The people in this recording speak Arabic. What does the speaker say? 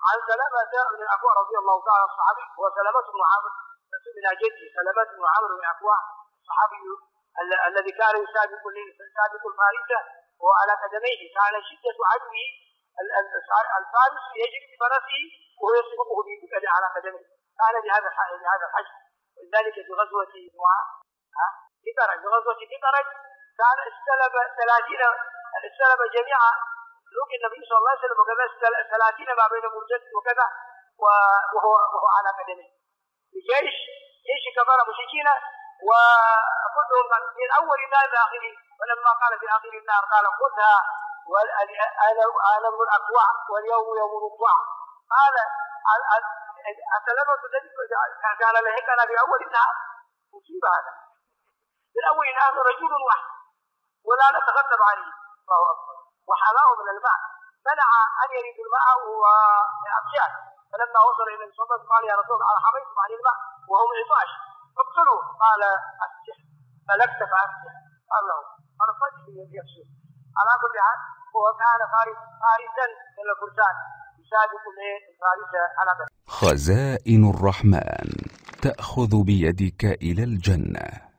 عن سلامة بن الأكوع رضي الله تعالى الصحابي، هو سلامة بن عامر من جده، سلامة بن عامر بن الأكوع الصحابي الذي كان يسابق الفارسة وعلى قدميه، كان شدة عدوه الفارس يجري بفرسه وهو يسبقه بقدم على قدميه، كان بهذا الحجم. ولذلك في غزوة بقرج كان استلب جميع ملوك النبي صلى الله عليه وسلم، وكذا 30 ما بين مرجد وكذا وهو على قدمه جيش كفار مشركين، وكلهم من اول النار الى اخره. ولما قال في اخر النار قال خذها انا ابن الاكوع واليوم يوم الضع. قال سلامة الذي كان لهكنا باول النار مصيبه، هذا من اول النار رجل واحد ولا نتغتب عليه، الله اكبر، وحماه من الماء، منع ان يرد الماء وهو ابشار. فلما وصل الى الصدد قال يا رسول الله حميتم عن الماء وهم عطاش فاقتلوا، قال اسح فلكت فاسح، قال له فرصته يكسر. على كل حال هو كان فارسا من الفرسان يسابق الفارس على خزائن الرحمن تأخذ بيدك إلى الجنة.